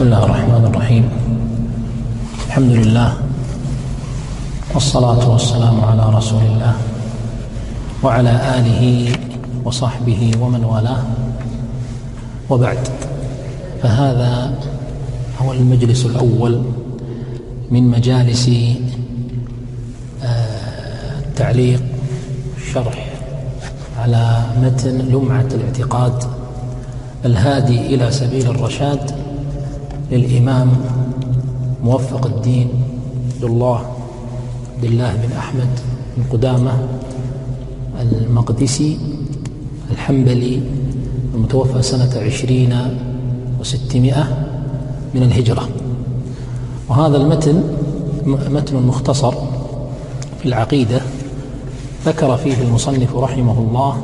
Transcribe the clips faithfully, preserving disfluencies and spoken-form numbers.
بسم الله الرحمن الرحيم. الحمد لله والصلاة والسلام على رسول الله وعلى آله وصحبه ومن والاه، وبعد، فهذا هو المجلس الأول من مجالس التعليق الشرح على متن لمعة الاعتقاد الهادي إلى سبيل الرشاد للإمام موفق الدين عبد الله عبد الله بن أحمد بن قدامة المقدسي الحنبلي المتوفى سنة عشرين وستمائة من الهجرة. وهذا المتن متن مختصر في العقيدة، ذكر فيه المصنف رحمه الله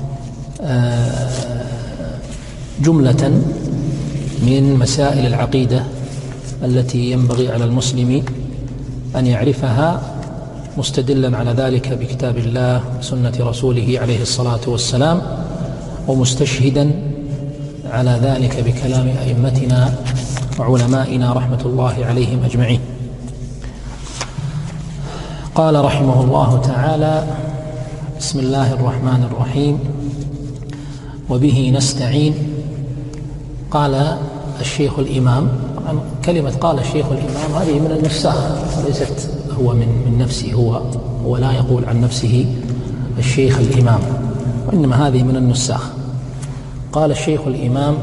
جملة من مسائل العقيدة التي ينبغي على المسلم أن يعرفها، مستدلا على ذلك بكتاب الله وسنة رسوله عليه الصلاة والسلام، ومستشهدا على ذلك بكلام أئمتنا وعلمائنا رحمة الله عليهم أجمعين. قال رحمه الله تعالى: بسم الله الرحمن الرحيم، وبه نستعين. قال الشيخ الإمام، كلمة قال الشيخ الإمام هذه من النساخ، وليست هو من من نفسه، هو هو لا يقول عن نفسه الشيخ الإمام، وإنما هذه من النساخ. قال الشيخ الإمام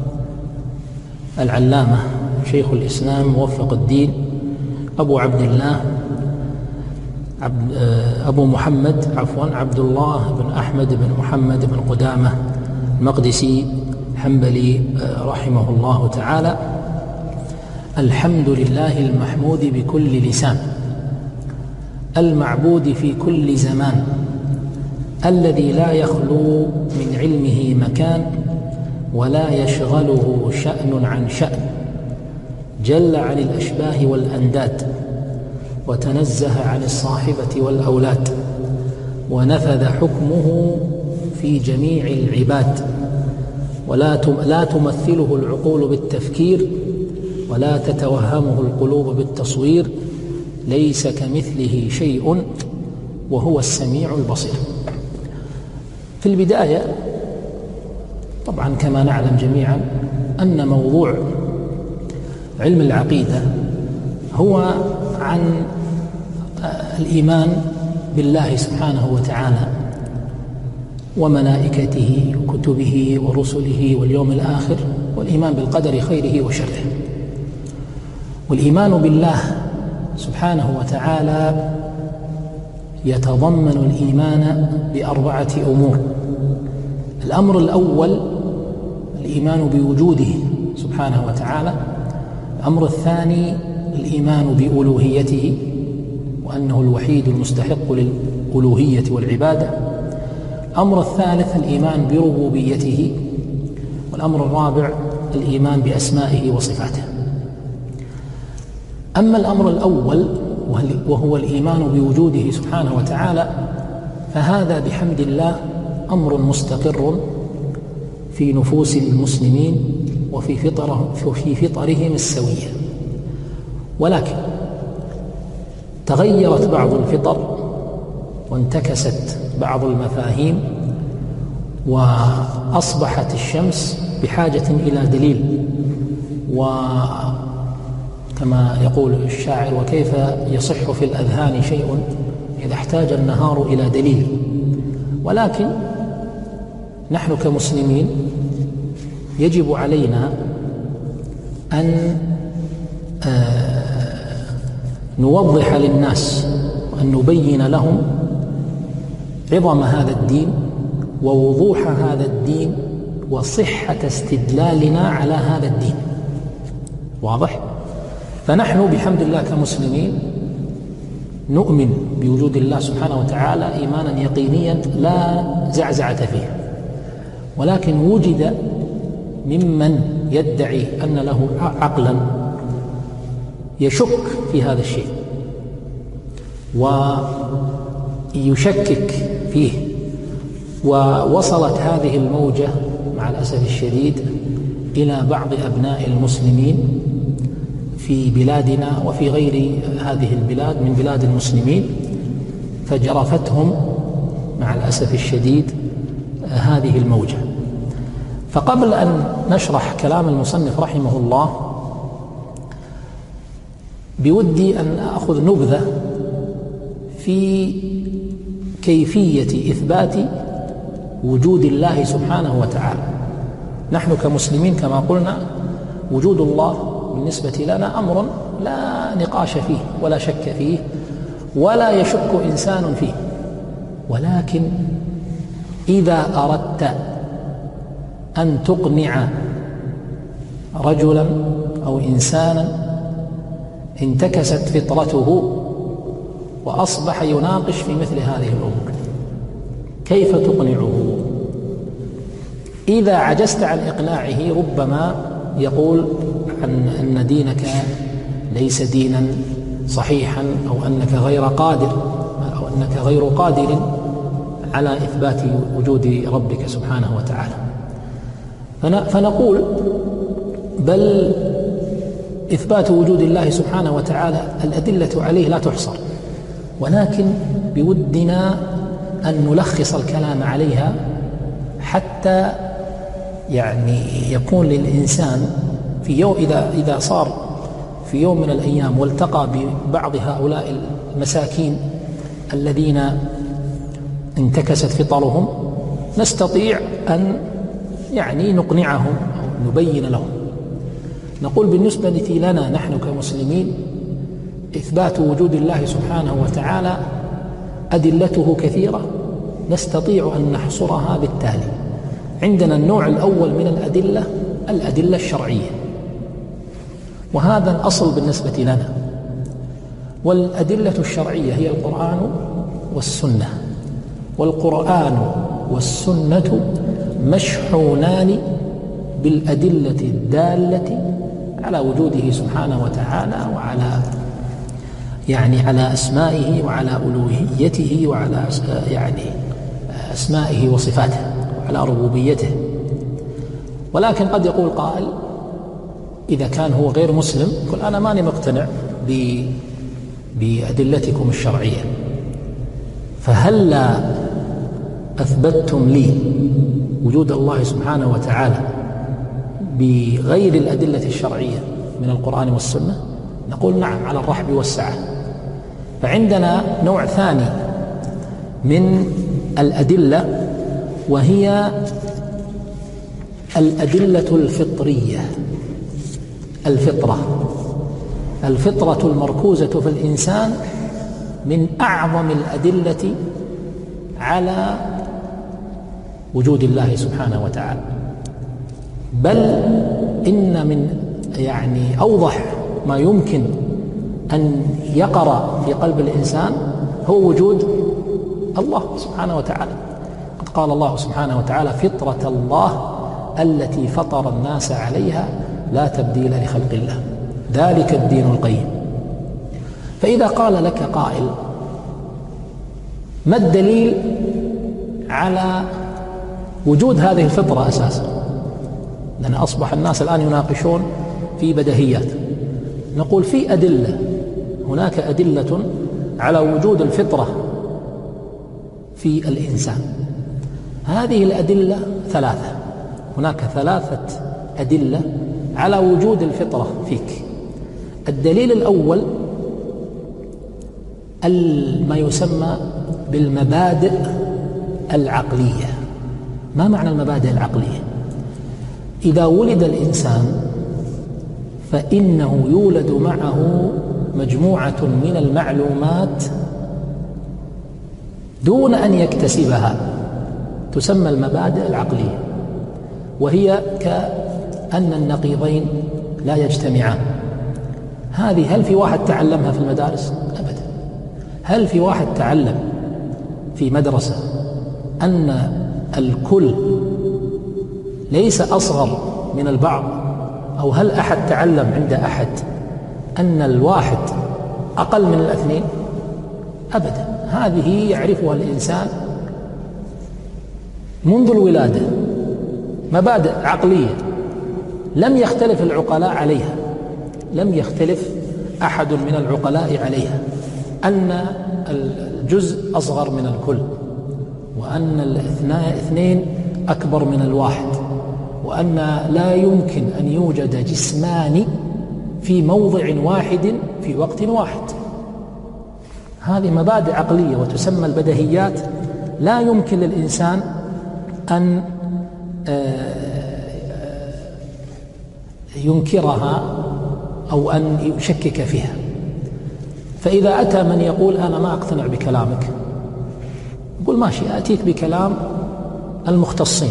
العلامة شيخ الإسلام موفق الدين أبو عبد الله عبد أبو محمد عفوا عبد الله بن أحمد بن محمد بن قدامة المقدسي الحنبلي رحمه الله تعالى: الحمد لله المحمود بكل لسان، المعبود في كل زمان، الذي لا يخلو من علمه مكان ولا يشغله شأن عن شأن، جل عن الأشباه والأنداد، وتنزه عن الصاحبة والأولاد، ونفذ حكمه في جميع العباد، ولا لا تمثله العقول بالتفكير، ولا تتوهمه القلوب بالتصوير، ليس كمثله شيء وهو السميع البصير. في البداية طبعا كما نعلم جميعا أن موضوع علم العقيدة هو عن الإيمان بالله سبحانه وتعالى وملائكته وكتبه ورسله واليوم الآخر، والإيمان بالقدر خيره وشره. والإيمان بالله سبحانه وتعالى يتضمن الإيمان بأربعة أمور. الأمر الأول الإيمان بوجوده سبحانه وتعالى. الأمر الثاني الإيمان بألوهيته، وأنه الوحيد المستحق للألوهية والعبادة. الأمر الثالث الإيمان بربوبيته. والأمر الرابع الإيمان بأسمائه وصفاته. أما الأمر الأول وهو الإيمان بوجوده سبحانه وتعالى، فهذا بحمد الله أمر مستقر في نفوس المسلمين وفي فطرهم وفي فطرهم السوية، ولكن تغيرت بعض الفطر وانتكست بعض المفاهيم، وأصبحت الشمس بحاجة إلى دليل، وكما يقول الشاعر: وكيف يصح في الأذهان شيء إذا احتاج النهار إلى دليل. ولكن نحن كمسلمين يجب علينا أن نوضح للناس وأن نبين لهم عظم هذا الدين ووضوح هذا الدين وصحة استدلالنا على هذا الدين. واضح؟ فنحن بحمد الله كمسلمين نؤمن بوجود الله سبحانه وتعالى إيمانا يقينيا لا زعزعة فيه، ولكن وجد ممن يدعي أن له عقلا يشك في هذا الشيء ويشكك فيه، ووصلت هذه الموجة مع الأسف الشديد إلى بعض أبناء المسلمين في بلادنا وفي غير هذه البلاد من بلاد المسلمين، فجرفتهم مع الأسف الشديد هذه الموجة. فقبل أن نشرح كلام المصنف رحمه الله بودي أن أخذ نبذة في كيفية إثبات وجود الله سبحانه وتعالى. نحن كمسلمين كما قلنا وجود الله بالنسبة لنا أمر لا نقاش فيه ولا شك فيه ولا يشك إنسان فيه، ولكن إذا أردت أن تقنع رجلا أو إنسانا انتكست فطرته وأصبح يناقش في مثل هذه الأمور، كيف تقنعه؟ إذا عجزت عن إقناعه ربما يقول عن أن دينك ليس دينا صحيحا، أو أنك غير قادر أو أنك غير قادر على إثبات وجود ربك سبحانه وتعالى. فنقول بل إثبات وجود الله سبحانه وتعالى الأدلة عليه لا تحصر، ولكن بودنا أن نلخص الكلام عليها حتى يعني يكون للإنسان في يوم إذا إذا صار في يوم من الأيام والتقى ببعض هؤلاء المساكين الذين انتكست فطرهم نستطيع أن يعني نقنعهم أو نبين لهم. نقول بالنسبة لنا نحن كمسلمين إثبات وجود الله سبحانه وتعالى أدلته كثيرة، نستطيع أن نحصرها بالتالي. عندنا النوع الأول من الأدلة الأدلة الشرعية، وهذا الأصل بالنسبة لنا، والأدلة الشرعية هي القرآن والسنة، والقرآن والسنة مشحونان بالأدلة الدالة على وجوده سبحانه وتعالى وعلى يعني على أسمائه وعلى ألوهيته وعلى يعني أسمائه وصفاته وعلى ربوبيته. ولكن قد يقول قائل إذا كان هو غير مسلم يقول أنا ماني مقتنع بأدلتكم الشرعية، فهل لا أثبتتم لي وجود الله سبحانه وتعالى بغير الأدلة الشرعية من القرآن والسنة؟ نقول نعم على الرحب والسعة. فعندنا نوع ثاني من الأدلة وهي الأدلة الفطرية. الفطرة الفطرة المركوزة في الإنسان من أعظم الأدلة على وجود الله سبحانه وتعالى، بل إن من يعني أوضح ما يمكن أن يقرأ في قلب الإنسان هو وجود الله سبحانه وتعالى. قد قال الله سبحانه وتعالى فطرة الله التي فطر الناس عليها لا تبديل لخلق الله ذلك الدين القيم. فإذا قال لك قائل ما الدليل على وجود هذه الفطرة أساسا، لأن أصبح الناس الآن يناقشون في بديهيات، نقول في أدلة، هناك أدلة على وجود الفطرة في الإنسان. هذه الأدلة ثلاثة، هناك ثلاثة أدلة على وجود الفطرة فيك. الدليل الأول ما يسمى بالمبادئ العقلية. ما معنى المبادئ العقلية؟ إذا ولد الإنسان فإنه يولد معه مجموعة من المعلومات دون أن يكتسبها، تسمى المبادئ العقلية، وهي كأن النقيضين لا يجتمعان. هذه هل في واحد تعلمها في المدارس؟ أبدا. هل في واحد تعلم في مدرسة أن الكل ليس أصغر من البعض؟ أو هل أحد تعلم عند أحد أن الواحد أقل من الاثنين؟ أبدا. هذه يعرفها الإنسان منذ الولادة، مبادئ عقلية لم يختلف العقلاء عليها، لم يختلف أحد من العقلاء عليها أن الجزء أصغر من الكل، وأن الاثنين أكبر من الواحد، وأن لا يمكن أن يوجد جسمان في موضع واحد في وقت واحد. هذه مبادئ عقلية وتسمى البديهيات، لا يمكن للإنسان أن ينكرها أو أن يشكك فيها. فإذا أتى من يقول أنا ما أقتنع بكلامك، يقول ماشي، أتيك بكلام المختصين.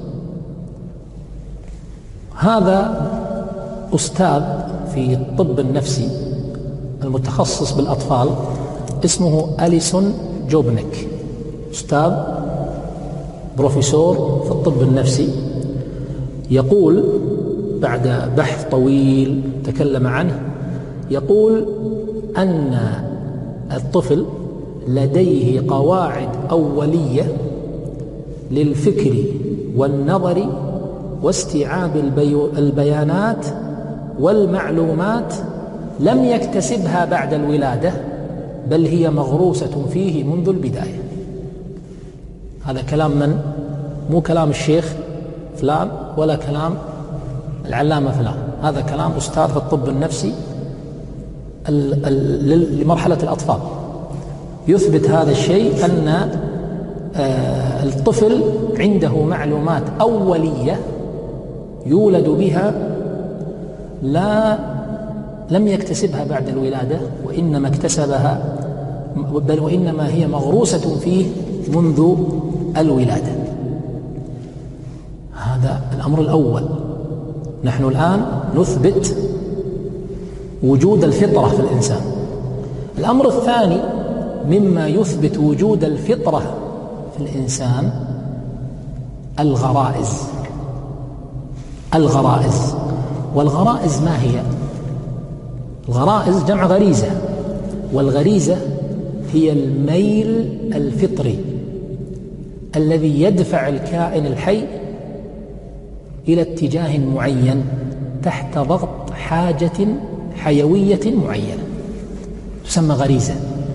هذا أستاذ في الطب النفسي المتخصص بالأطفال اسمه أليسون جوبنيك، أستاذ بروفيسور في الطب النفسي، يقول بعد بحث طويل تكلم عنه، يقول أن الطفل لديه قواعد أولية للفكر والنظر واستيعاب البيانات والمعلومات لم يكتسبها بعد الولادة، بل هي مغروسة فيه منذ البداية. هذا كلام من؟ مو كلام الشيخ فلان ولا كلام العلامة فلان، هذا كلام أستاذ في الطب النفسي لمرحلة الأطفال، يثبت هذا الشيء أن الطفل عنده معلومات أولية يولد بها لا لم يكتسبها بعد الولادة، وإنما اكتسبها بل وإنما هي مغروسة فيه منذ الولادة. هذا الأمر الأول. نحن الآن نثبت وجود الفطرة في الإنسان. الأمر الثاني مما يثبت وجود الفطرة في الإنسان الغرائز. الغرائز والغرائز ما هي؟ الغرائز جمع غريزة، والغريزة هي الميل الفطري الذي يدفع الكائن الحي إلى اتجاه معين تحت ضغط حاجة حيوية معينة، تسمى غريزة.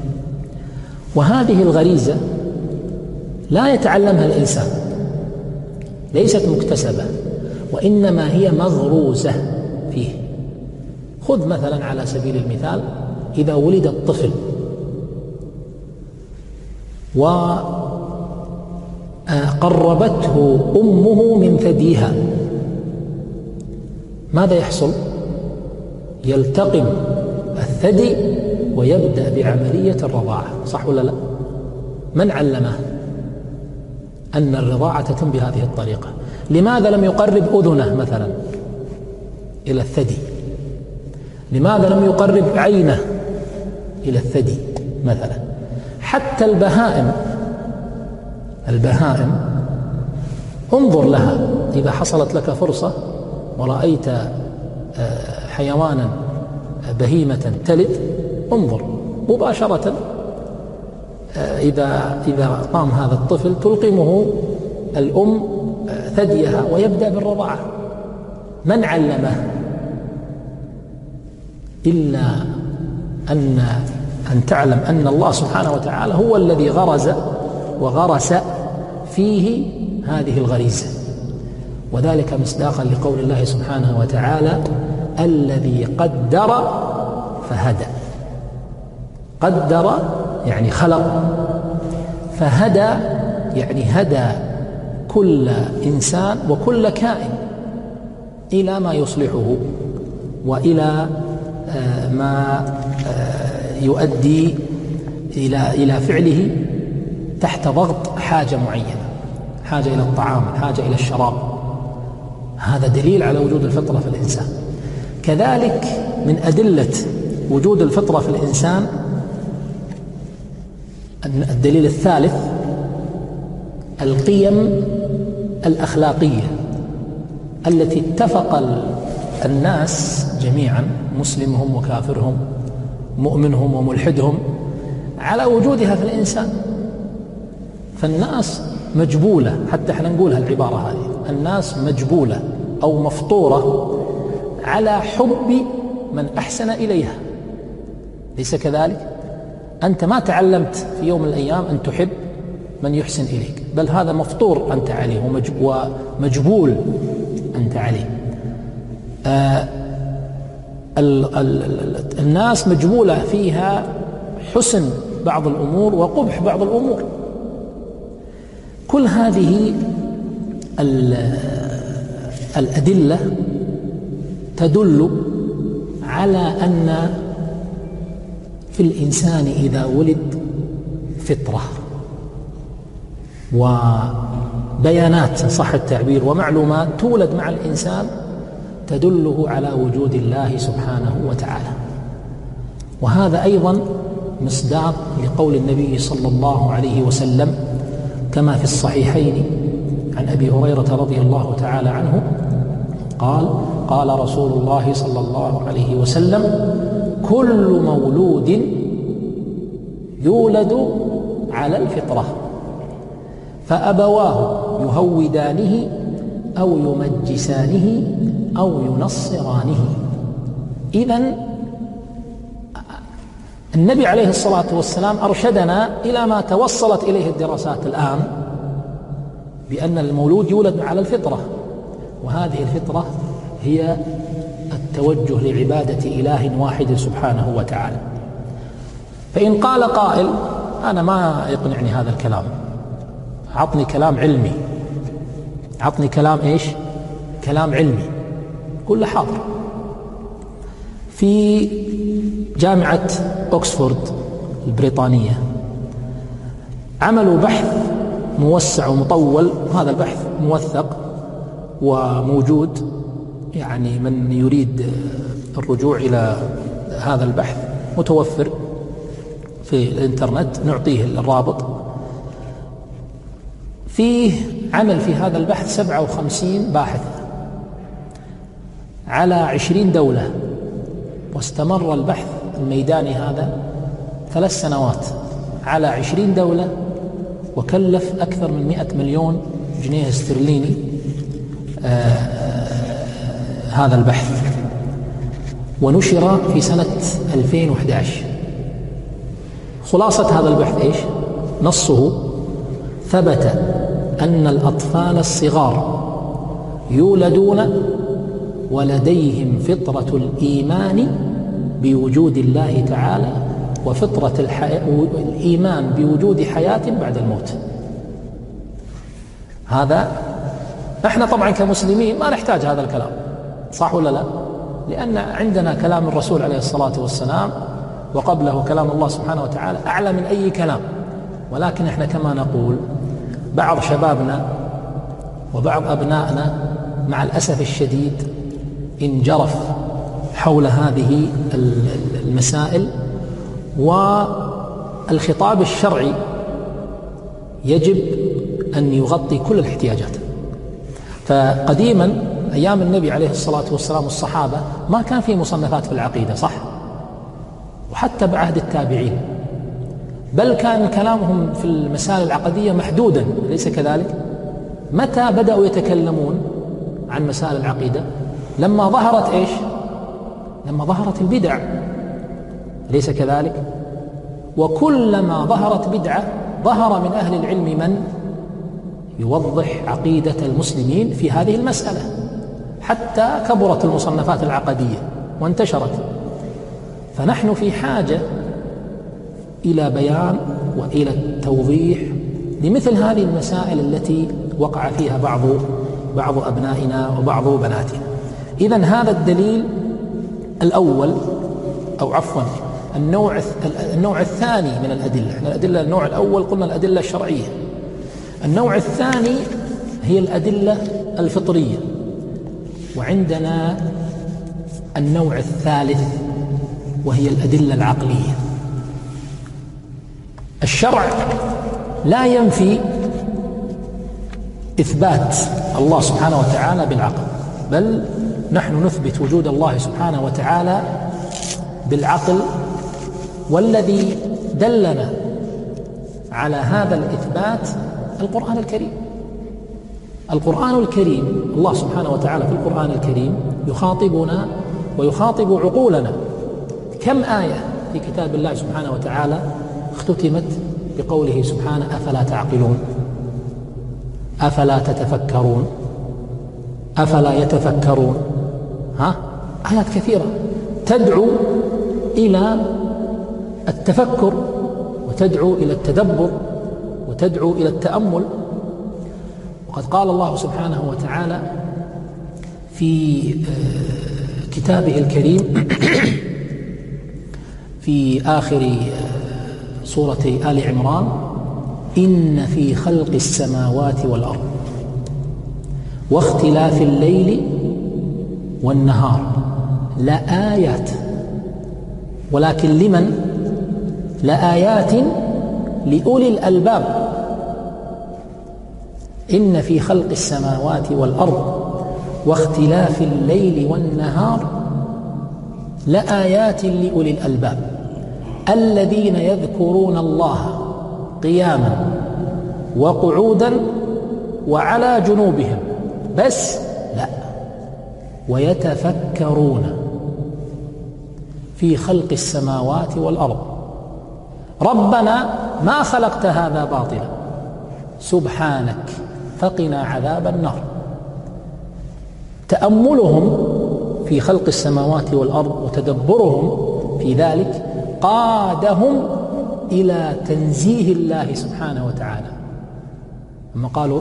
وهذه الغريزة لا يتعلمها الإنسان، ليست مكتسبة، وإنما هي مغروسة فيه. خذ مثلا على سبيل المثال، إذا ولد الطفل وقربته أمه من ثديها، ماذا يحصل؟ يلتقم الثدي ويبدأ بعملية الرضاعة، صح ولا لا؟ من علمه أن الرضاعة تتم بهذه الطريقة؟ لماذا لم يقرب أذنه مثلا إلى الثدي؟ لماذا لم يقرب عينه إلى الثدي مثلا؟ حتى البهائم البهائم انظر لها، إذا حصلت لك فرصة ورأيت حيوانا بهيمة تلد، انظر مباشرة إذا إذا قام هذا الطفل تلقمه الأم ثديها ويبدأ بالرضاعة. من علمه؟ إلا أن أن تعلم أن الله سبحانه وتعالى هو الذي غرز وغرس فيه هذه الغريزة، وذلك مصداقا لقول الله سبحانه وتعالى الذي قدر فهدى. قدر يعني خلق، فهدى يعني هدى كل إنسان وكل كائن إلى ما يصلحه وإلى ما يؤدي إلى إلى فعله تحت ضغط حاجة معينة، حاجة إلى الطعام، حاجة إلى الشراب. هذا دليل على وجود الفطرة في الإنسان. كذلك من أدلة وجود الفطرة في الإنسان الدليل الثالث القيم الأخلاقية التي اتفق الناس جميعا، مسلمهم وكافرهم، مؤمنهم وملحدهم، على وجودها في الإنسان. فالناس مجبولة، حتى احنا نقولها العبارة هذه، الناس مجبولة أو مفطورة على حب من أحسن إليها، ليس كذلك؟ أنت ما تعلمت في يوم من الأيام أن تحب من يحسن إليك، بل هذا مفطور أنت عليه ومجبول أنت عليه. آه ال ال الناس مجبولة فيها حسن بعض الأمور وقبح بعض الأمور. كل هذه الأدلة تدل على أن في الإنسان إذا ولد فطرة وبيانات صح التعبير ومعلومات تولد مع الإنسان تدله على وجود الله سبحانه وتعالى. وهذا أيضا مصداق لقول النبي صلى الله عليه وسلم كما في الصحيحين عن أبي هريرة رضي الله تعالى عنه قال: قال رسول الله صلى الله عليه وسلم: كل مولود يولد على الفطرة فأبواه يهودانه أو يمجسانه أو ينصرانه. إذن النبي عليه الصلاة والسلام أرشدنا إلى ما توصلت إليه الدراسات الآن، بأن المولود يولد على الفطرة، وهذه الفطرة هي التوجه لعبادة إله واحد سبحانه وتعالى. فإن قال قائل: أنا ما يقنعني هذا الكلام، عطني كلام علمي، عطني كلام إيش؟ كلام علمي. قل حاضر. في جامعة أكسفورد البريطانية عملوا بحث موسع ومطول، هذا البحث موثق وموجود، يعني من يريد الرجوع إلى هذا البحث متوفر في الإنترنت، نعطيه الرابط. فيه عمل في هذا البحث سبعة وخمسين باحث على عشرين دولة، واستمر البحث الميداني هذا ثلاث سنوات على عشرين دولة، وكلف أكثر من مئة مليون جنيه استرليني آه آه هذا البحث، ونشر في سنة ألفين وأحد عشر. خلاصة هذا البحث إيش؟ نصه: ثبت أن الأطفال الصغار يولدون ولديهم فطرة الإيمان بوجود الله تعالى وفطرة الحياة الإيمان بوجود حياة بعد الموت. هذا احنا طبعا كمسلمين ما نحتاج هذا الكلام، صح ولا لا؟ لأن عندنا كلام الرسول عليه الصلاة والسلام وقبله كلام الله سبحانه وتعالى أعلى من أي كلام. ولكن احنا كما نقول بعض شبابنا وبعض أبنائنا مع الأسف الشديد انجرف حول هذه المسائل، والخطاب الشرعي يجب أن يغطي كل الاحتياجات. فقديما أيام النبي عليه الصلاة والسلام والصحابة ما كان في مصنفات في العقيدة، صح؟ وحتى بعهد التابعين، بل كان كلامهم في المسائل العقدية محدودا، ليس كذلك؟ متى بدأوا يتكلمون عن مسائل العقيدة؟ لما ظهرت إيش؟ لما ظهرت البدع، ليس كذلك؟ وكلما ظهرت بدعة ظهر من أهل العلم من يوضح عقيدة المسلمين في هذه المسألة، حتى كبرت المصنفات العقدية وانتشرت. فنحن في حاجة إلى بيان وإلى التوضيح لمثل هذه المسائل التي وقع فيها بعض بعض أبنائنا وبعض بناتنا. إذن هذا الدليل الأول، أو عفوا النوع النوع الثاني من الأدلة. احنا الأدلة النوع الأول قلنا الأدلة الشرعية، النوع الثاني هي الأدلة الفطرية، وعندنا النوع الثالث وهي الأدلة العقلية. الشرع لا ينفي إثبات الله سبحانه وتعالى بالعقل، بل نحن نثبت وجود الله سبحانه وتعالى بالعقل. والذي دلنا على هذا الإثبات القرآن الكريم. القرآن الكريم، الله سبحانه وتعالى في القرآن الكريم يخاطبنا ويخاطب عقولنا. كم آية في كتاب الله سبحانه وتعالى اختتمت بقوله سبحانه أفلا تعقلون، أفلا تتفكرون، أفلا يتفكرون. ها؟ آيات كثيرة تدعو إلى التفكر وتدعو إلى التدبر وتدعو إلى التأمل. وقد قال الله سبحانه وتعالى في كتابه الكريم في آخر سورة آل عمران: إن في خلق السماوات والأرض واختلاف الليل والنهار لآيات، ولكن لمن؟ لآيات لأولي الألباب. إن في خلق السماوات والأرض واختلاف الليل والنهار لآيات لأولي الألباب الذين يذكرون الله قياما وقعودا وعلى جنوبهم، بس لا، ويتفكرون في خلق السماوات والأرض ربنا ما خلقت هذا باطلا سبحانك فقنا عذاب النار. تأملهم في خلق السماوات والأرض وتدبرهم في ذلك قادهم إلى تنزيه الله سبحانه وتعالى. ثم قالوا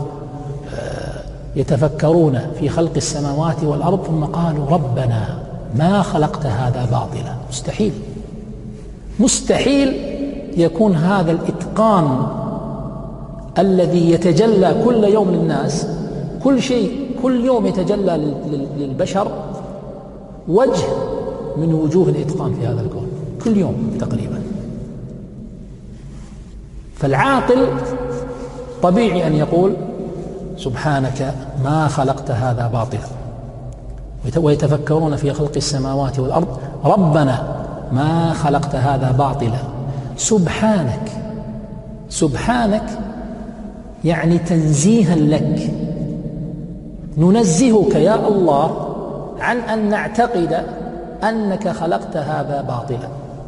يتفكرون في خلق السماوات والأرض ثم قالوا ربنا ما خلقت هذا باطلا. مستحيل مستحيل يكون هذا الإتقان الذي يتجلى كل يوم للناس، كل شيء كل يوم يتجلى للبشر وجه من وجوه الإتقان في هذا الكون كل يوم تقريبا. فالعاقل طبيعي أن يقول سبحانك ما خلقت هذا باطلا، ويتفكرون في خلق السماوات والأرض ربنا ما خلقت هذا باطلا سبحانك. سبحانك يعني تنزيها لك، ننزهك يا الله عن أن نعتقد أنك خلقت هذا باطلا.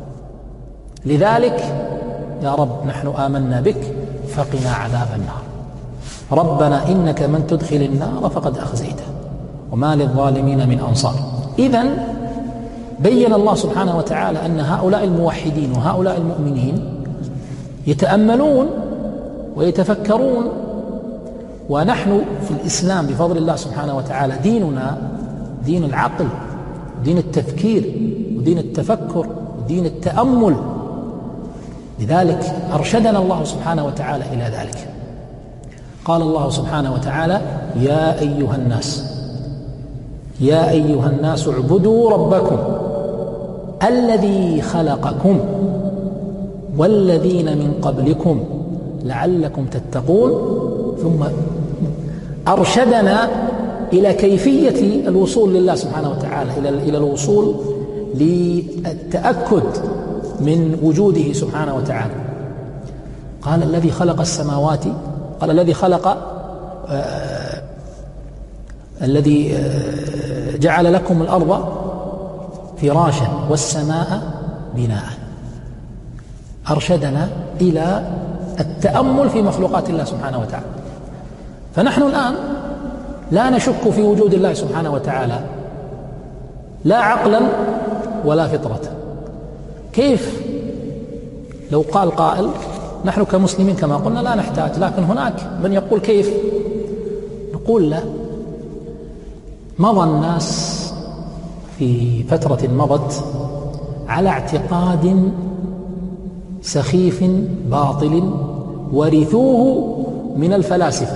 لذلك يا رب نحن آمنا بك فقنا عذاب النار. ربنا إنك من تدخل النار فقد أخزيته وما للظالمين من أنصار. إذن بين الله سبحانه وتعالى أن هؤلاء الموحدين وهؤلاء المؤمنين يتأملون ويتفكرون، ونحن في الإسلام بفضل الله سبحانه وتعالى ديننا دين العقل، دين التفكير، ودين التفكر، ودين التأمل. لذلك أرشدنا الله سبحانه وتعالى إلى ذلك. قال الله سبحانه وتعالى يا أيها الناس يا أيها الناس اعبدوا ربكم الذي خلقكم والذين من قبلكم لعلكم تتقون. ثم أرشدنا إلى كيفية الوصول لله سبحانه وتعالى، إلى الوصول للتأكد من وجوده سبحانه وتعالى. قال الذي خلق السماوات، قال الذي خلق آه الذي آه جعل لكم الأرض فراشا والسماء بناء. أرشدنا إلى التأمل في مخلوقات الله سبحانه وتعالى. فنحن الآن لا نشك في وجود الله سبحانه وتعالى لا عقلا ولا فطرة. كيف لو قال قائل نحن كمسلمين كما قلنا لا نحتاج، لكن هناك من يقول كيف؟ نقول له مضى الناس في فترة مضت على اعتقاد سخيف باطل ورثوه من الفلاسفة،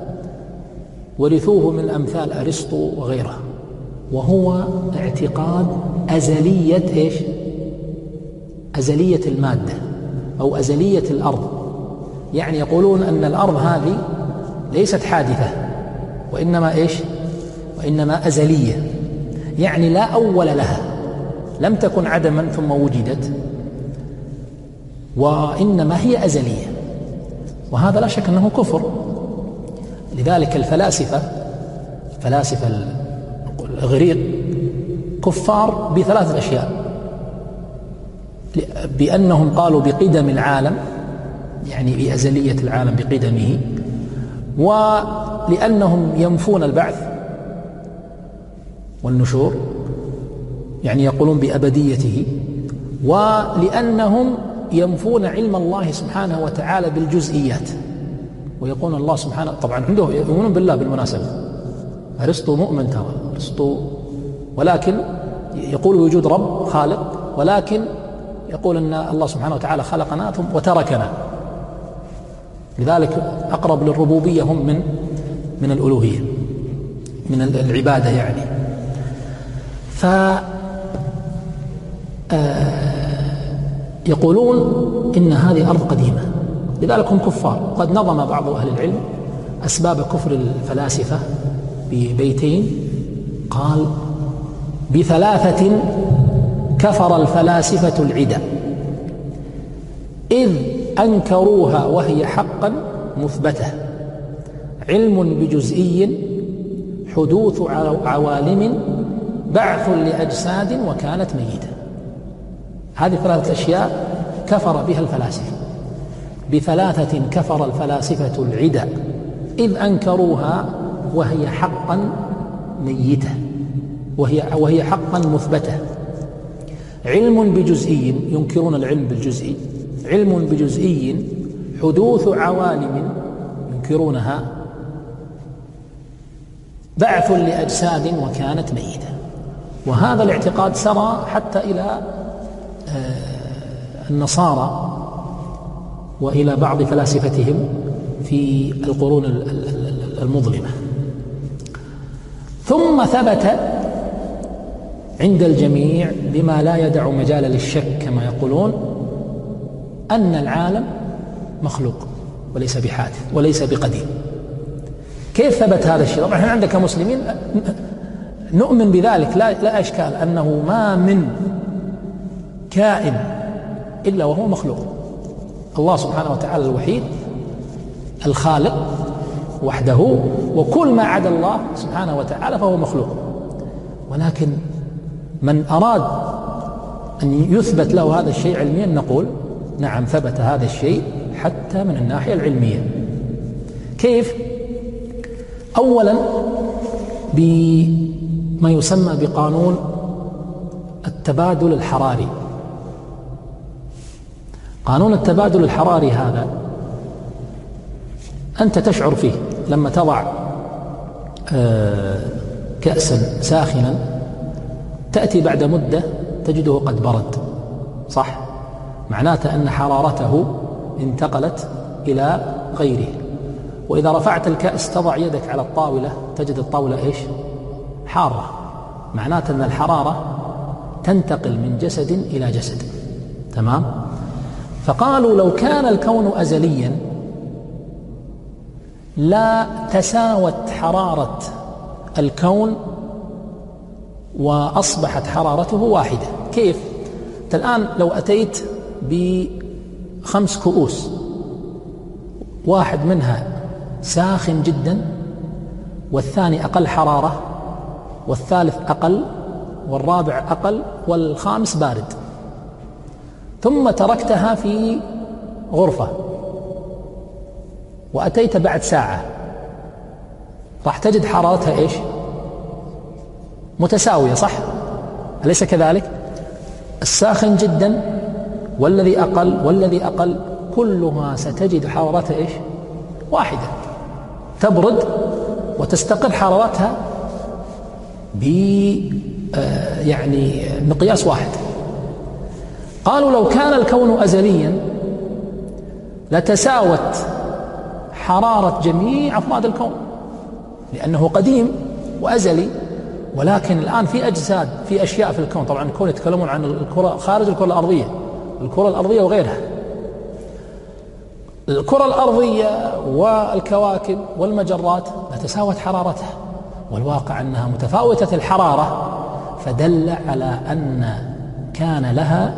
ورثوه من أمثال أرسطو وغيره، وهو اعتقاد أزلية إيش؟ أزلية المادة أو أزلية الأرض. يعني يقولون أن الأرض هذه ليست حادثة وإنما إيش؟ وإنما أزلية، يعني لا أول لها، لم تكن عدما ثم وجدت، وإنما هي أزلية. وهذا لا شك أنه كفر، لذلك الفلاسفة فلاسفة الإغريق كفار بثلاثة أشياء: بأنهم قالوا بقدم العالم، يعني بأزلية العالم بقدمه، ولأنهم ينفون البعث والنشور، يعني يقولون بأبديته، ولأنهم ينفون علم الله سبحانه وتعالى بالجزئيات، ويقولون الله سبحانه، طبعا عنده يؤمنون بالله بالمناسبة، أرسطو مؤمن ترى أرسطو، ولكن يقول وجود رب خالق، ولكن يقول أن الله سبحانه وتعالى خلقنا ثم وتركنا، لذلك أقرب للربوبية هم من من الألوهية، من العبادة يعني. ف يقولون إن هذه أرض قديمة، لذلك هم كفار. قد نظم بعض أهل العلم أسباب كفر الفلاسفة ببيتين، قال: بثلاثة كفر الفلاسفة العدى، إذ أنكروها وهي حقا مثبتة، علم بجزئي، حدوث عوالم، بعث لأجساد وكانت ميتة. هذه ثلاثة أشياء كفر بها الفلاسفة. بثلاثة كفر الفلاسفة العدى، إذ أنكروها وهي حقا ميتة، وهي, وهي حقا مثبتة. علم بجزئي، ينكرون العلم بالجزئي، علم بجزئي، حدوث عوالم، ينكرونها، بعث لأجساد وكانت ميتة. وهذا الاعتقاد سرى حتى إلى النصارى وإلى بعض فلاسفتهم في القرون المظلمة. ثم ثبت عند الجميع بما لا يدع مجال للشك كما يقولون أن العالم مخلوق وليس بحادث وليس بقديم. كيف ثبت هذا الشيء؟ طبعا احنا عندنا كمسلمين نؤمن بذلك، لا, لا إشكال، أنه ما من كائن إلا وهو مخلوق. الله سبحانه وتعالى الوحيد الخالق وحده، وكل ما عدا الله سبحانه وتعالى فهو مخلوق. ولكن من أراد أن يثبت له هذا الشيء علميا نقول نعم ثبت هذا الشيء حتى من الناحية العلمية. كيف؟ أولا بما يسمى بقانون التبادل الحراري. قانون التبادل الحراري هذا أنت تشعر فيه لما تضع كأسا ساخنا، تأتي بعد مدة تجده قد برد، صح؟ معناته أن حرارته انتقلت إلى غيره. وإذا رفعت الكأس تضع يدك على الطاولة تجد الطاولة إيش؟ حارة، معناته أن الحرارة تنتقل من جسد إلى جسد. تمام؟ فقالوا لو كان الكون أزليا لا تساوت حرارة الكون وأصبحت حرارته واحدة. كيف؟ الآن لو أتيت بخمس كؤوس، واحد منها ساخن جدا، والثاني أقل حرارة، والثالث أقل، والرابع أقل، والخامس بارد، ثم تركتها في غرفة وأتيت بعد ساعة، راح تجد حرارتها إيش؟ متساوية، صح؟ أليس كذلك؟ الساخن جدا والذي أقل والذي أقل كلها ستجد حرارتها إيش؟ واحدة، تبرد وتستقر حرارتها ب يعني مقياس واحد. قالوا لو كان الكون أزليا لتساوت حرارة جميع أفراد الكون لأنه قديم وأزلي. ولكن الآن في أجساد، في أشياء في الكون، طبعا الكون يتكلمون عن الكرة خارج الكرة الأرضية، الكرة الأرضية وغيرها. الكرة الأرضية والكواكب والمجرات لتساوت حرارتها، والواقع أنها متفاوتة الحرارة، فدل على أن كان لها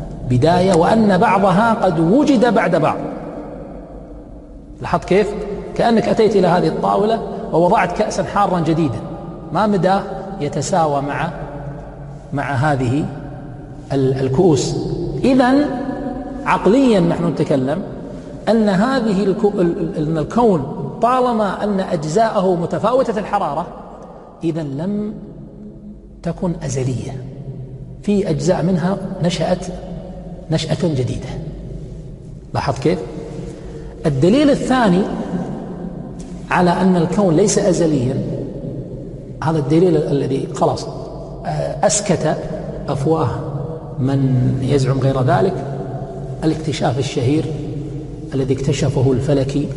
بداية وأن بعضها قد وجد بعد بعض. لاحظت كيف؟ كأنك أتيت إلى هذه الطاولة ووضعت كأسا حارا جديدا ما مداه يتساوى مع مع هذه الكؤوس. إذن عقليا نحن نتكلم أن هذه أن الكون طالما أن أجزاءه متفاوتة الحرارة إذن لم تكن أزلية، في أجزاء منها نشأت نشأة جديدة. لاحظ كيف؟ الدليل الثاني على أن الكون ليس أزليا، هذا الدليل الذي خلاص أسكت أفواه من يزعم غير ذلك، الاكتشاف الشهير الذي اكتشفه الفلكي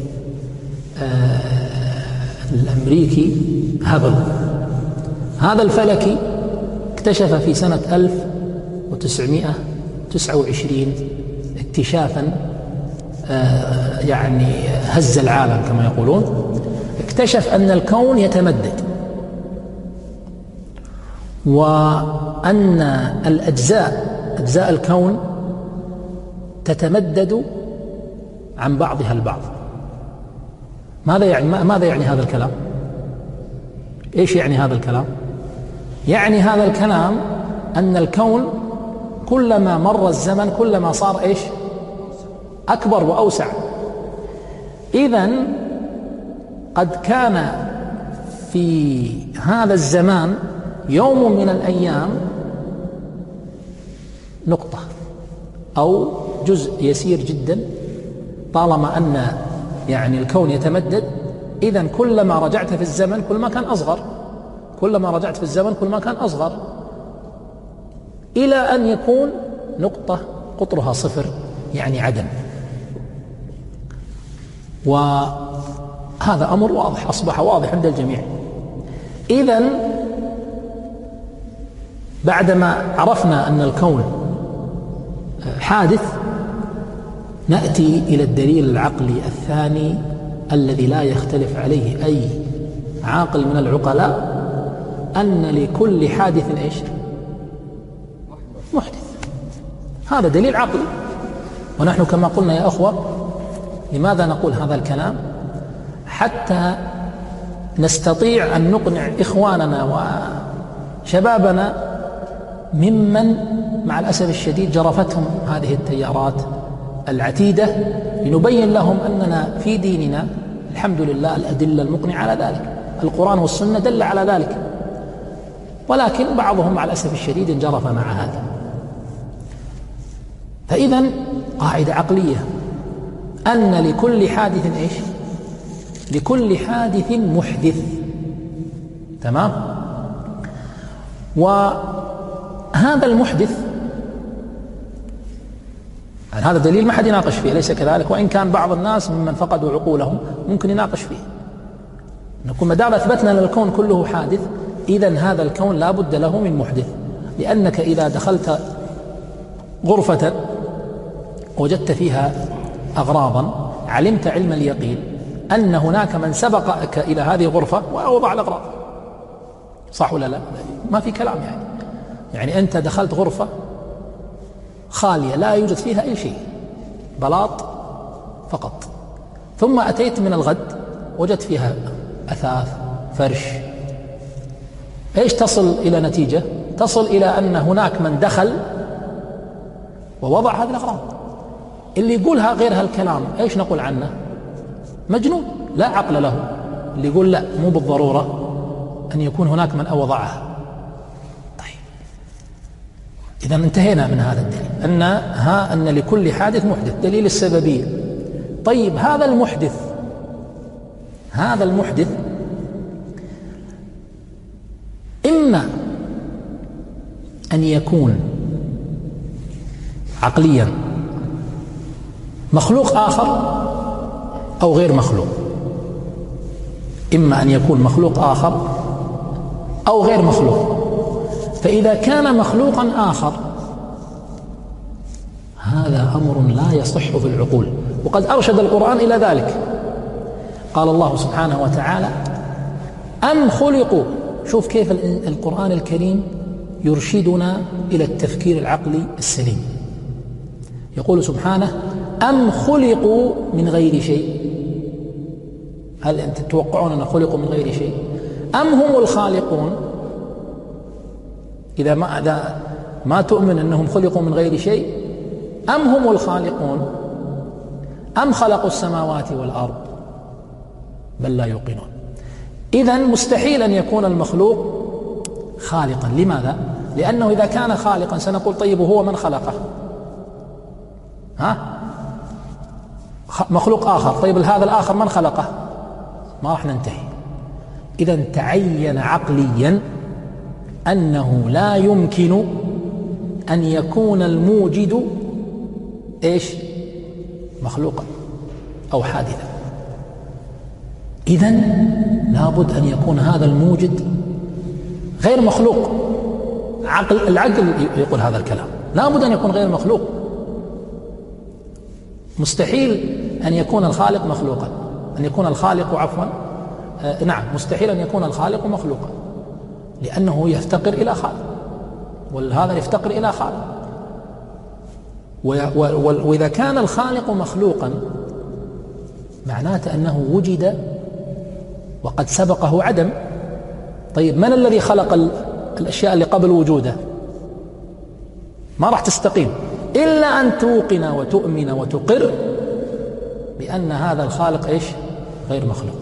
الأمريكي هابل. هذا الفلكي اكتشف في سنة ألف وتسعمائة وتسعة وعشرين اكتشافا يعني هز العالم كما يقولون. اكتشف أن الكون يتمدد، وأن الأجزاء أجزاء الكون تتمدد عن بعضها البعض. ماذا يعني ماذا يعني هذا الكلام؟ إيش يعني هذا الكلام؟ يعني هذا الكلام أن الكون كلما مر الزمن كلما صار إيش؟ أكبر وأوسع. إذن قد كان في هذا الزمان يوم من الأيام نقطة أو جزء يسير جدا، طالما أن يعني الكون يتمدد. إذن كلما رجعت في الزمن كل ما كان أصغر، كلما رجعت في الزمن كل ما كان أصغر، إلى أن يكون نقطة قطرها صفر يعني عدم. وهذا أمر واضح، أصبح واضح عند الجميع. إذن بعدما عرفنا أن الكون حادث، نأتي إلى الدليل العقلي الثاني الذي لا يختلف عليه أي عاقل من العقلاء، أن لكل حادث إيش؟ محدث. هذا دليل عقلي. ونحن كما قلنا يا أخوة، لماذا نقول هذا الكلام؟ حتى نستطيع أن نقنع إخواننا وشبابنا ممن مع الأسف الشديد جرفتهم هذه التيارات العتيدة، لنبين لهم أننا في ديننا الحمد لله الأدلة المقنعة على ذلك، القرآن والسنة دل على ذلك، ولكن بعضهم مع الأسف الشديد انجرف مع هذا. فإذن قاعدة عقلية أن لكل حادث إيش؟ لكل حادث محدث. تمام؟ وهذا المحدث يعني هذا دليل ما حد يناقش فيه، ليس كذلك؟ وإن كان بعض الناس ممن فقدوا عقولهم ممكن يناقش فيه. نقول ما دام أثبتنا أن الكون كله حادث، إذن هذا الكون لا بد له من محدث. لأنك إذا دخلت غرفة وجدت فيها أغراضا، علمت علم اليقين أن هناك من سبقك إلى هذه الغرفة ووضع الأغراض، صح ولا لا؟ ما في كلام. يعني يعني أنت دخلت غرفة خالية لا يوجد فيها أي شيء، بلاط فقط، ثم أتيت من الغد وجدت فيها أثاث، فرش، إيش تصل إلى نتيجة؟ تصل إلى أن هناك من دخل ووضع هذه الأغراض. اللي يقولها غير هالكلام إيش نقول عنه؟ مجنون لا عقل له. اللي يقول لا مو بالضرورة أن يكون هناك من أوضعها. طيب إذا انتهينا من هذا الدليل أن ها أن لكل حادث محدث، دليل السببية. طيب هذا المحدث هذا المحدث إما أن يكون عقليا مخلوق آخر أو غير مخلوق، إما أن يكون مخلوق آخر أو غير مخلوق. فإذا كان مخلوقا آخر هذا أمر لا يصح في العقول، وقد أرشد القرآن إلى ذلك. قال الله سبحانه وتعالى أم خلقوا، شوف كيف القرآن الكريم يرشدنا إلى التفكير العقلي السليم. يقول سبحانه أم خلقوا من غير شيء، هل أنت تتوقعون أن خلقوا من غير شيء أم هم الخالقون؟ إذا ما, إذا ما تؤمن أنهم خلقوا من غير شيء، أم هم الخالقون أم خلقوا السماوات والأرض؟ بل لا يوقنون. إذن مستحيل أن يكون المخلوق خالقا. لماذا؟ لأنه إذا كان خالقا سنقول طيب وهو من خلقه؟ ها؟ مخلوق آخر، طيب هذا الآخر من خلقه؟ ما راح ننتهي. إذن تعين عقليا أنه لا يمكن أن يكون الموجد إيش؟ مخلوقا أو حادثا. إذن لابد أن يكون هذا الموجد غير مخلوق. عقل العقل يقول هذا الكلام، لابد أن يكون غير مخلوق. مستحيل أن يكون الخالق مخلوقا، أن يكون الخالق عفوا آه نعم مستحيل أن يكون الخالق مخلوقا، لأنه يفتقر إلى خالق، وهذا يفتقر إلى خالق. وإذا كان الخالق مخلوقا معناته أنه وجد وقد سبقه عدم. طيب من الذي خلق الأشياء اللي قبل وجوده؟ ما راح تستقيم إلا أن توقن وتؤمن وتقر بأن هذا الخالق إيش؟ غير مخلوق.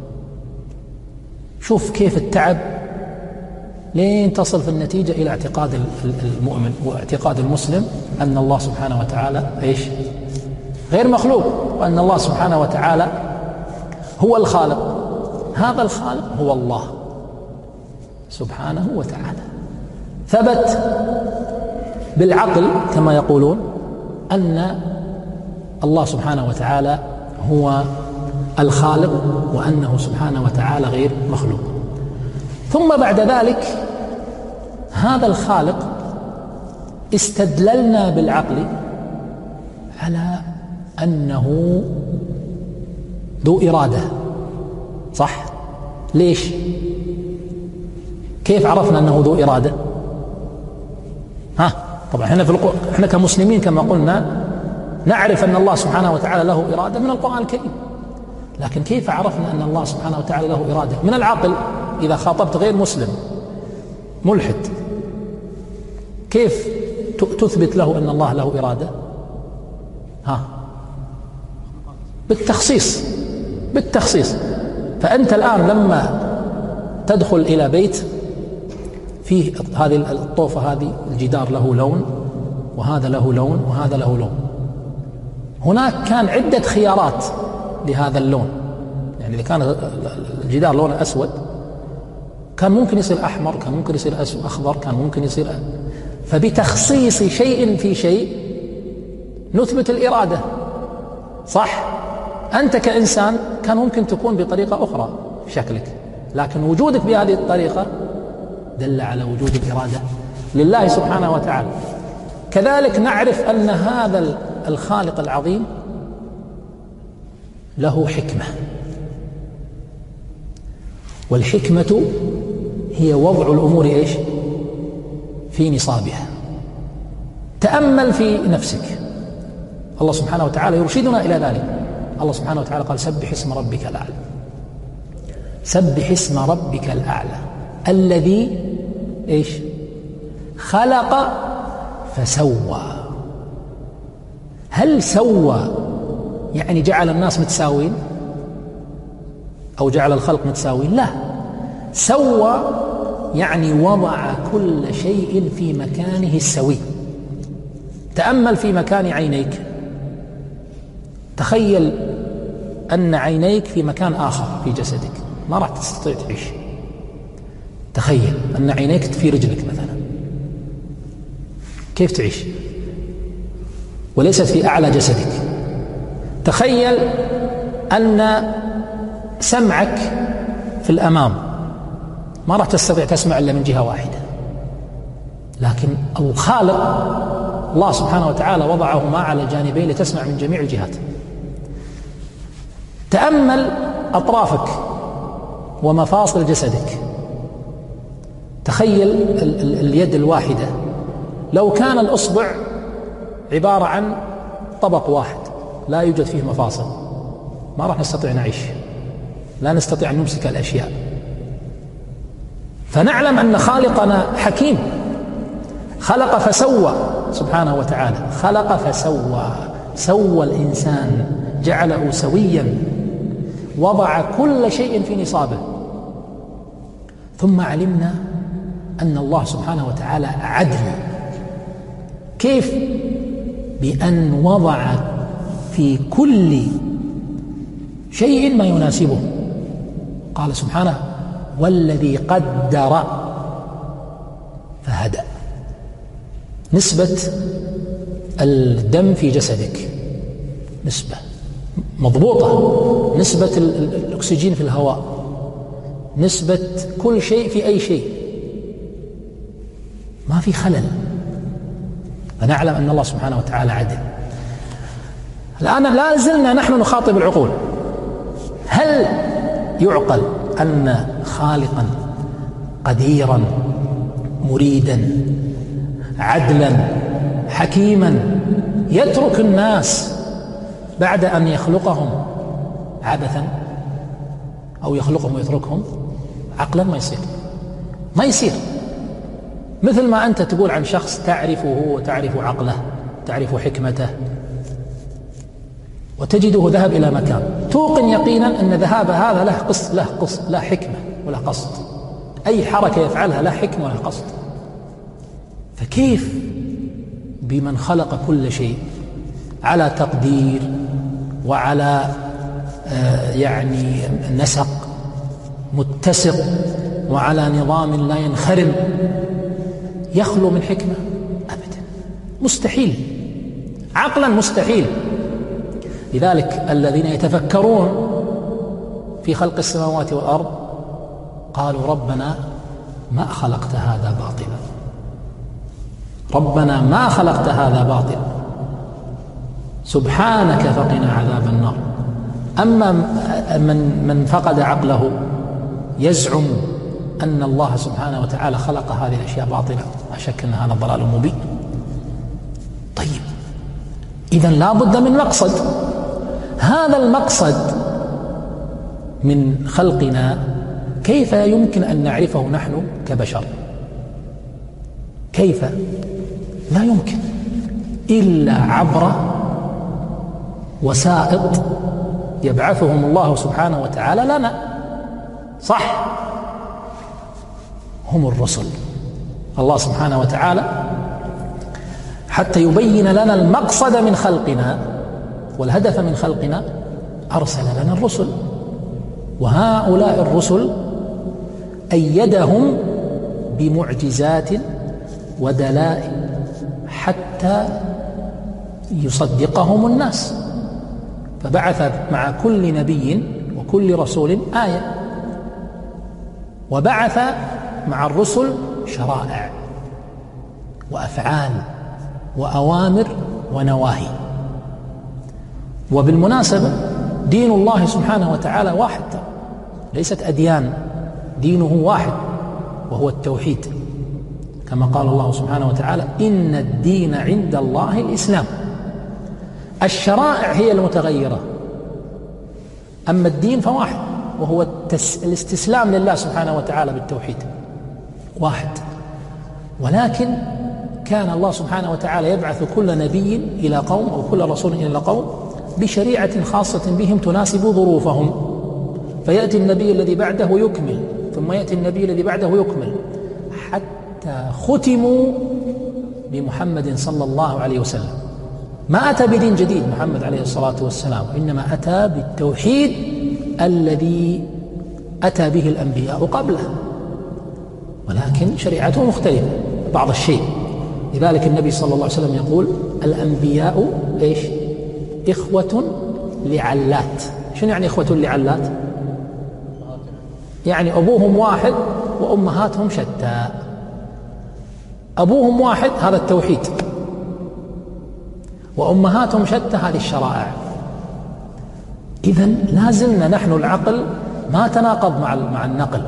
شوف كيف التعب لين تصل في النتيجة إلى اعتقاد المؤمن واعتقاد المسلم أن الله سبحانه وتعالى إيش؟ غير مخلوق، وأن الله سبحانه وتعالى هو الخالق. هذا الخالق هو الله سبحانه وتعالى. ثبت بالعقل كما يقولون أن الله سبحانه وتعالى هو الخالق، وأنه سبحانه وتعالى غير مخلوق. ثم بعد ذلك هذا الخالق استدللنا بالعقل على أنه ذو إرادة، صح؟ ليش؟ كيف عرفنا أنه ذو إرادة؟ ها؟ طبعا احنا في القرآن، احنا كمسلمين كما قلنا نعرف أن الله سبحانه وتعالى له إرادة من القرآن الكريم، لكن كيف عرفنا أن الله سبحانه وتعالى له إرادة؟ من العقل. إذا خاطبت غير مسلم ملحد كيف تثبت له أن الله له إرادة؟ ها؟ بالتخصيص، بالتخصيص. فأنت الآن لما تدخل إلى بيت فيه هذه الطوفة، هذه الجدار له لون، وهذا له لون، وهذا له لون. هناك كان عدة خيارات لهذا اللون، يعني إذا كان الجدار لونه أسود كان ممكن يصير أحمر، كان ممكن يصير أخضر، كان ممكن يصير. فبتخصيص شيء في شيء نثبت الإرادة، صح؟ أنت كإنسان كان ممكن تكون بطريقة أخرى في شكلك، لكن وجودك بهذه الطريقة دل على وجود الإرادة لله سبحانه وتعالى. كذلك نعرف أن هذا الخالق العظيم له حكمة، والحكمة هي وضع الأمور إيش؟ في نصابها. تأمل في نفسك، الله سبحانه وتعالى يرشدنا إلى ذلك. الله سبحانه وتعالى قال سبح اسم ربك الأعلى، سبح اسم ربك الأعلى الذي إيش؟ خلق فسوى. هل سوى يعني جعل الناس متساوين أو جعل الخلق متساوين؟ لا، سوى يعني وضع كل شيء في مكانه السوي. تأمل في مكان عينيك، تخيل أن عينيك في مكان آخر في جسدك، ما راح تستطيع تعيش. تخيل أن عينيك في رجلك مثلا، كيف تعيش؟ وليست في أعلى جسدك. تخيل أن سمعك في الأمام، ما راح تستطيع تسمع إلا من جهة واحدة، لكن الخالق الله سبحانه وتعالى وضعهما على الجانبين لتسمع من جميع الجهات. تأمل أطرافك ومفاصل جسدك، تخيل اليد الواحدة لو كان الأصبع عبارة عن طبق واحد لا يوجد فيه مفاصل، ما راح نستطيع نعيش. لا نستطيع أن نمسك الأشياء، فنعلم أن خالقنا حكيم، خلق فسوى سبحانه وتعالى، خلق فسوى، سوى الإنسان جعله سويا، وضع كل شيء في نصابه. ثم علمنا أن الله سبحانه وتعالى عدل. كيف؟ بأن وضع في كل شيء ما يناسبه. قال سبحانه: والذي قدر فهدى. نسبة الدم في جسدك نسبة مضبوطة، نسبة الأكسجين في الهواء، نسبة كل شيء في أي شيء، ما في خلل. فنعلم أن الله سبحانه وتعالى عدل. الآن لا زلنا نحن نخاطب العقول. هل يعقل أن خالقا قديرا مريدا عدلا حكيما يترك الناس بعد أن يخلقهم عبثا، أو يخلقهم ويتركهم؟ عقلا ما يصير، ما يصير. مثل ما أنت تقول عن شخص تعرفه وتعرف عقله، تعرف حكمته، وتجده ذهب إلى مكان، توقن يقينا أن ذهاب هذا له قصد، له قصد، لا حكمة ولا قصد. أي حركة يفعلها لا حكمة ولا قصد. فكيف بمن خلق كل شيء على تقدير وعلى آه يعني نسق متسق وعلى نظام لا ينخرم يخلو من حكمة؟ أبدا، مستحيل، عقلا مستحيل. لذلك الذين يتفكرون في خلق السماوات والأرض قالوا: ربنا ما خلقت هذا باطلا، ربنا ما خلقت هذا باطلا، سبحانك فقنا عذاب النار. أما من من فقد عقله يزعم أن الله سبحانه وتعالى خلق هذه الأشياء باطلة، لا شك أن هذا ضلال مبين. طيب، إذن لا بد من مقصد. هذا المقصد من خلقنا كيف يمكن أن نعرفه نحن كبشر؟ كيف؟ لا يمكن إلا عبر وسائط يبعثهم الله سبحانه وتعالى لنا، صح؟ هم الرسل. الله سبحانه وتعالى حتى يبين لنا المقصد من خلقنا والهدف من خلقنا أرسل لنا الرسل، وهؤلاء الرسل أيدهم بمعجزات ودلائل حتى يصدقهم الناس، فبعث مع كل نبي وكل رسول آية، وبعث مع الرسل شرائع وأفعال وأوامر ونواهي. وبالمناسبة دين الله سبحانه وتعالى واحد، ليست أديان، دينه واحد وهو التوحيد، كما قال الله سبحانه وتعالى: إن الدين عند الله الإسلام. الشرائع هي المتغيرة، أما الدين فواحد، وهو الاستسلام لله سبحانه وتعالى بالتوحيد، واحد. ولكن كان الله سبحانه وتعالى يبعث كل نبي إلى قوم أو كل رسول إلى قوم بشريعة خاصة بهم تناسب ظروفهم، فيأتي النبي الذي بعده يكمل، ثم يأتي النبي الذي بعده يكمل، حتى ختموا بمحمد صلى الله عليه وسلم. ما أتى بدين جديد محمد عليه الصلاة والسلام، إنما أتى بالتوحيد الذي أتى به الأنبياء قبله، ولكن شريعته مختلفة بعض الشيء. لذلك النبي صلى الله عليه وسلم يقول: الأنبياء إيش؟ إخوة لعلات. شنو يعني إخوة لعلات؟ يعني أبوهم واحد وأمهاتهم شتى. أبوهم واحد هذا التوحيد، وأمهاتهم شتى هذه الشرائع. إذن لازلنا نحن العقل ما تناقض مع مع النقل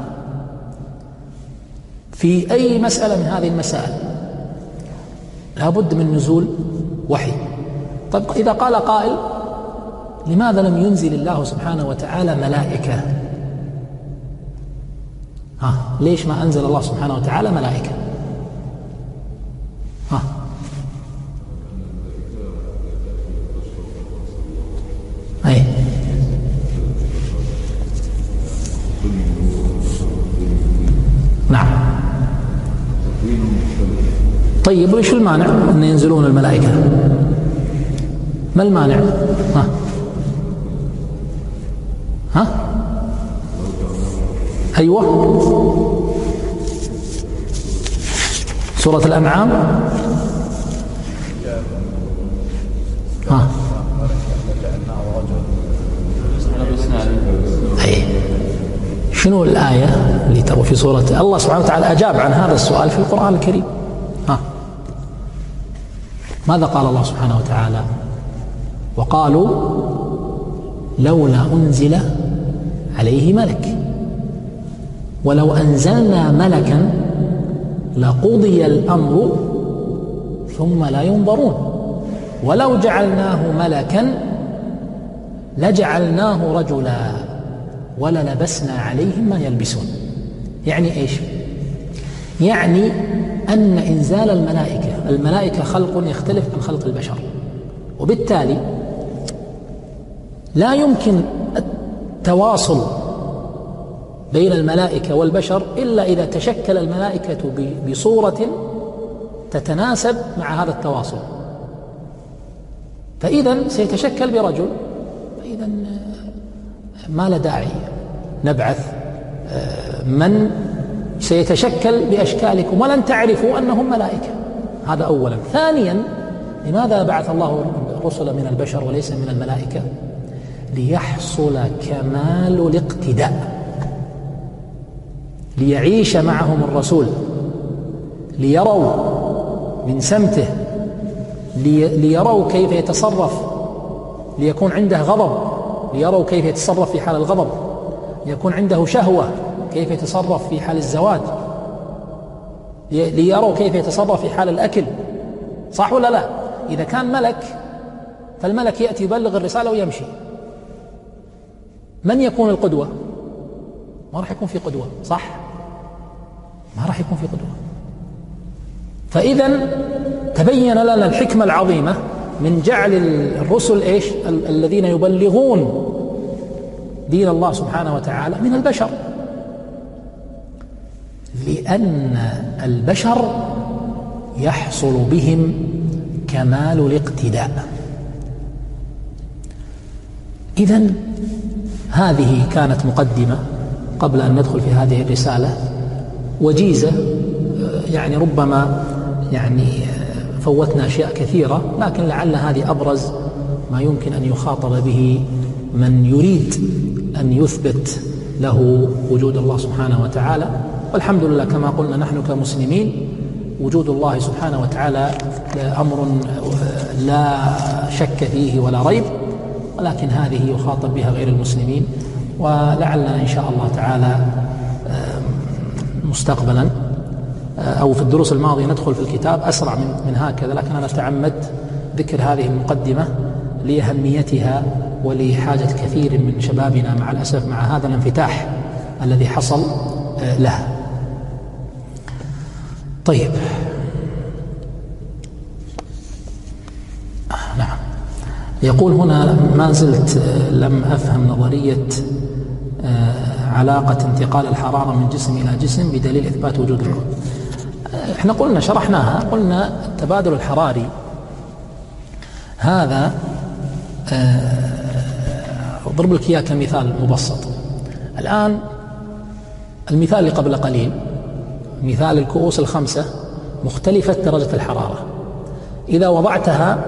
في أي مسألة من هذه المسائل، لابد من نزول وحي. طيب إذا قال قائل: لماذا لم ينزل الله سبحانه وتعالى ملائكة ليش ما أنزل الله سبحانه وتعالى ملائكة؟ ها أي نعم. طيب وإيش المانع أن ينزلون الملائكة؟ ما المانع؟ ها ها أيوة سورة الأنعام. ها أي شنو الآية اللي ترى في سورة الله سبحانه وتعالى أجاب عن هذا السؤال في القرآن الكريم؟ ها ماذا قال الله سبحانه وتعالى؟ وقالوا لولا أنزل عليه ملك ولو أنزلنا ملكا لقضي الأمر ثم لا ينظرون ولو جعلناه ملكا لجعلناه رجلا وللبسنا عليهم ما يلبسون. يعني إيش؟ يعني أن إنزال الملائكة الملائكة خلق يختلف عن خلق البشر، وبالتالي لا يمكن التواصل بين الملائكة والبشر إلا إذا تشكل الملائكة بصورة تتناسب مع هذا التواصل. فإذا سيتشكل برجل، فإذا ما لا داعي نبعث من سيتشكل بأشكالكم ولن تعرفوا أنهم ملائكة. هذا أولا. ثانيا، لماذا بعث الله الرسل من البشر وليس من الملائكة؟ ليحصل كمال الاقتداء، ليعيش معهم الرسول، ليروا من سمته، ليروا كيف يتصرف، ليكون عنده غضب ليروا كيف يتصرف في حال الغضب، ليكون عنده شهوة كيف يتصرف في حال الزواج، ليروا كيف يتصرف في حال الأكل. صح ولا لا؟ إذا كان ملك فالملك يأتي يبلغ الرسالة ويمشي. من يكون القدوة؟ ما راح يكون في قدوة. صح؟ ما راح يكون في قدوة. فإذا تبين لنا الحكمة العظيمة من جعل الرسل إيش؟ ال- الذين يبلغون دين الله سبحانه وتعالى من البشر، لأن البشر يحصل بهم كمال الاقتداء. إذن هذه كانت مقدمة قبل أن ندخل في هذه الرسالة وجيزة، يعني ربما يعني فوتنا أشياء كثيرة، لكن لعل هذه أبرز ما يمكن أن يخاطب به من يريد أن يثبت له وجود الله سبحانه وتعالى. والحمد لله كما قلنا نحن كمسلمين وجود الله سبحانه وتعالى أمر لا شك فيه ولا ريب، ولكن هذه يخاطب بها غير المسلمين. ولعلنا إن شاء الله تعالى مستقبلا أو في الدروس الماضية ندخل في الكتاب أسرع من, من هكذا، لكن أنا تعمدت ذكر هذه المقدمة لأهميتها ولحاجة كثير من شبابنا مع الأسف مع هذا الانفتاح الذي حصل له. طيب، نعم. يقول هنا ما زلت لم أفهم نظرية علاقة انتقال الحرارة من جسم إلى جسم بدليل إثبات وجود الكون. احنا قلنا شرحناها، قلنا التبادل الحراري هذا أضرب لك إياه كمثال مبسط. الآن المثال اللي قبل قليل مثال الكؤوس الخمسة مختلفة درجة الحرارة، إذا وضعتها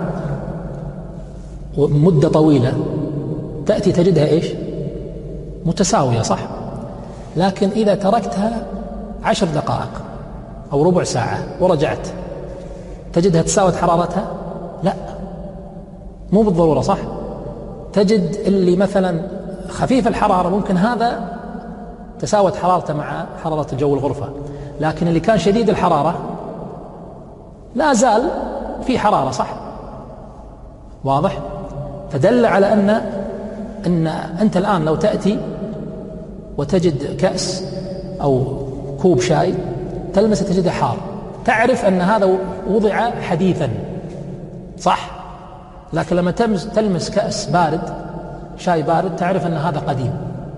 مدة طويلة تأتي تجدها إيش؟ متساوية، صح؟ لكن إذا تركتها عشر دقائق أو ربع ساعة ورجعت تجدها تساوت حرارتها؟ لا، مو بالضرورة، صح؟ تجد اللي مثلا خفيف الحرارة ممكن هذا تساوت حرارته مع حرارة الجو الغرفة، لكن اللي كان شديد الحرارة لا زال في حرارة، صح؟ واضح؟ فدل على أن أن أنت الآن لو تأتي وتجد كأس أو كوب شاي تلمسه تجده حار، تعرف أن هذا وضع حديثا، صح؟ لكن لما تلمس كأس بارد، شاي بارد، تعرف أن هذا قديم.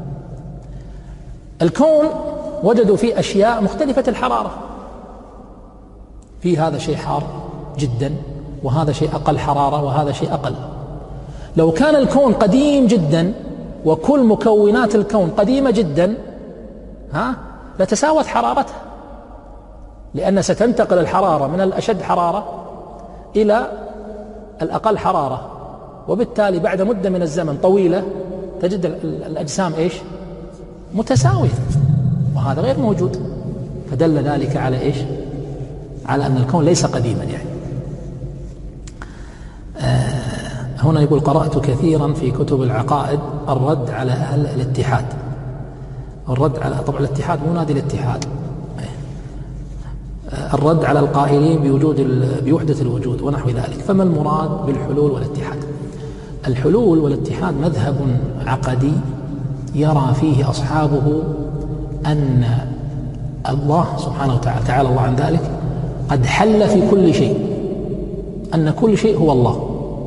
الكون وجدوا فيه أشياء مختلفة الحرارة، في هذا شيء حار جدا، وهذا شيء أقل حرارة، وهذا شيء أقل. لو كان الكون قديم جدا وكل مكونات الكون قديمة جدا، ها لتساوت حرارتها، لأن ستنتقل الحرارة من الأشد حرارة إلى الأقل حرارة، وبالتالي بعد مدة من الزمن طويلة تجد الأجسام إيش؟ متساوية، وهذا غير موجود. فدل ذلك على إيش؟ على أن الكون ليس قديما. يعني آه هنا يقول: قرأت كثيرا في كتب العقائد الرد على أهل الاتحاد. الرد على طبعا الاتحاد مو نادي الاتحاد، الرد على القائلين بوجود بوحدة الوجود ونحو ذلك. فما المراد بالحلول والاتحاد؟ الحلول والاتحاد مذهب عقدي يرى فيه أصحابه أن الله سبحانه وتعالى تعالى الله عن ذلك قد حل في كل شيء، أن كل شيء هو الله،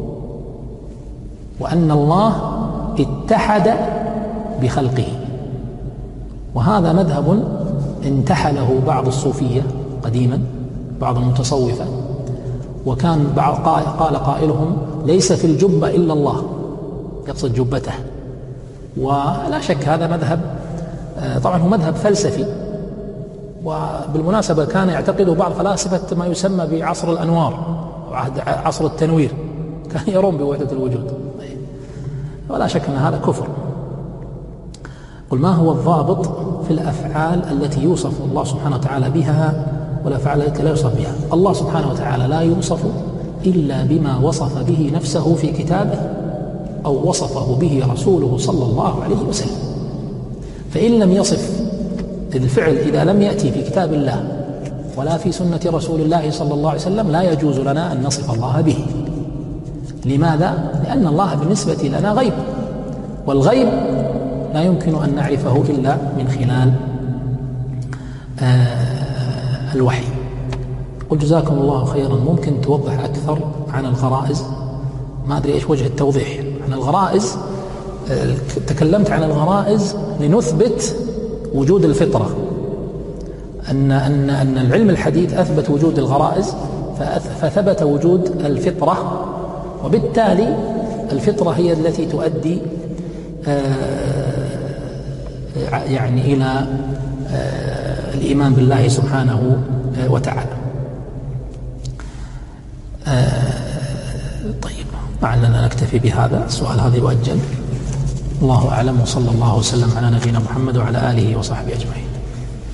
وأن الله اتحد بخلقه. وهذا مذهب انتحله بعض الصوفية قديما، بعض المتصوفة، وكان بعض قال قائلهم: ليس في الجبة إلا الله، يقصد جبته. ولا شك هذا مذهب، طبعا هو مذهب فلسفي، وبالمناسبة كان يعتقده بعض فلاسفة ما يسمى بعصر الأنوار وعهد عصر التنوير، كان يرون بوحدة الوجود. ولا شك أن هذا كفر. قل: ما هو الضابط في الأفعال التي يوصف الله سبحانه وتعالى بها والأفعال التي لا يوصف بها؟ الله سبحانه وتعالى لا يوصف إلا بما وصف به نفسه في كتابه أو وصفه به رسوله صلى الله عليه وسلم. فإن لم يصف الفعل، إذا لم يأتي في كتاب الله ولا في سنة رسول الله صلى الله عليه وسلم، لا يجوز لنا أن نصف الله به. لماذا؟ لأن الله بالنسبة لنا غيب، والغيب لا يمكن أن نعرفه إلا من خلال آه الوحي. قل: جزاكم الله خيرا، ممكن توضح أكثر عن الغرائز؟ ما أدري إيش وجه التوضيح عن الغرائز. آه تكلمت عن الغرائز لنثبت وجود الفطرة، أن أن أن العلم الحديث أثبت وجود الغرائز فثبت وجود الفطرة، وبالتالي الفطرة هي التي تؤدي يعني إلى الإيمان بالله سبحانه وتعالى. طيب، لعلنا نكتفي بهذا. السؤال هذا يؤجل. الله أعلم، وصلى الله وسلم على نبينا محمد وعلى آله وصحبه أجمعين.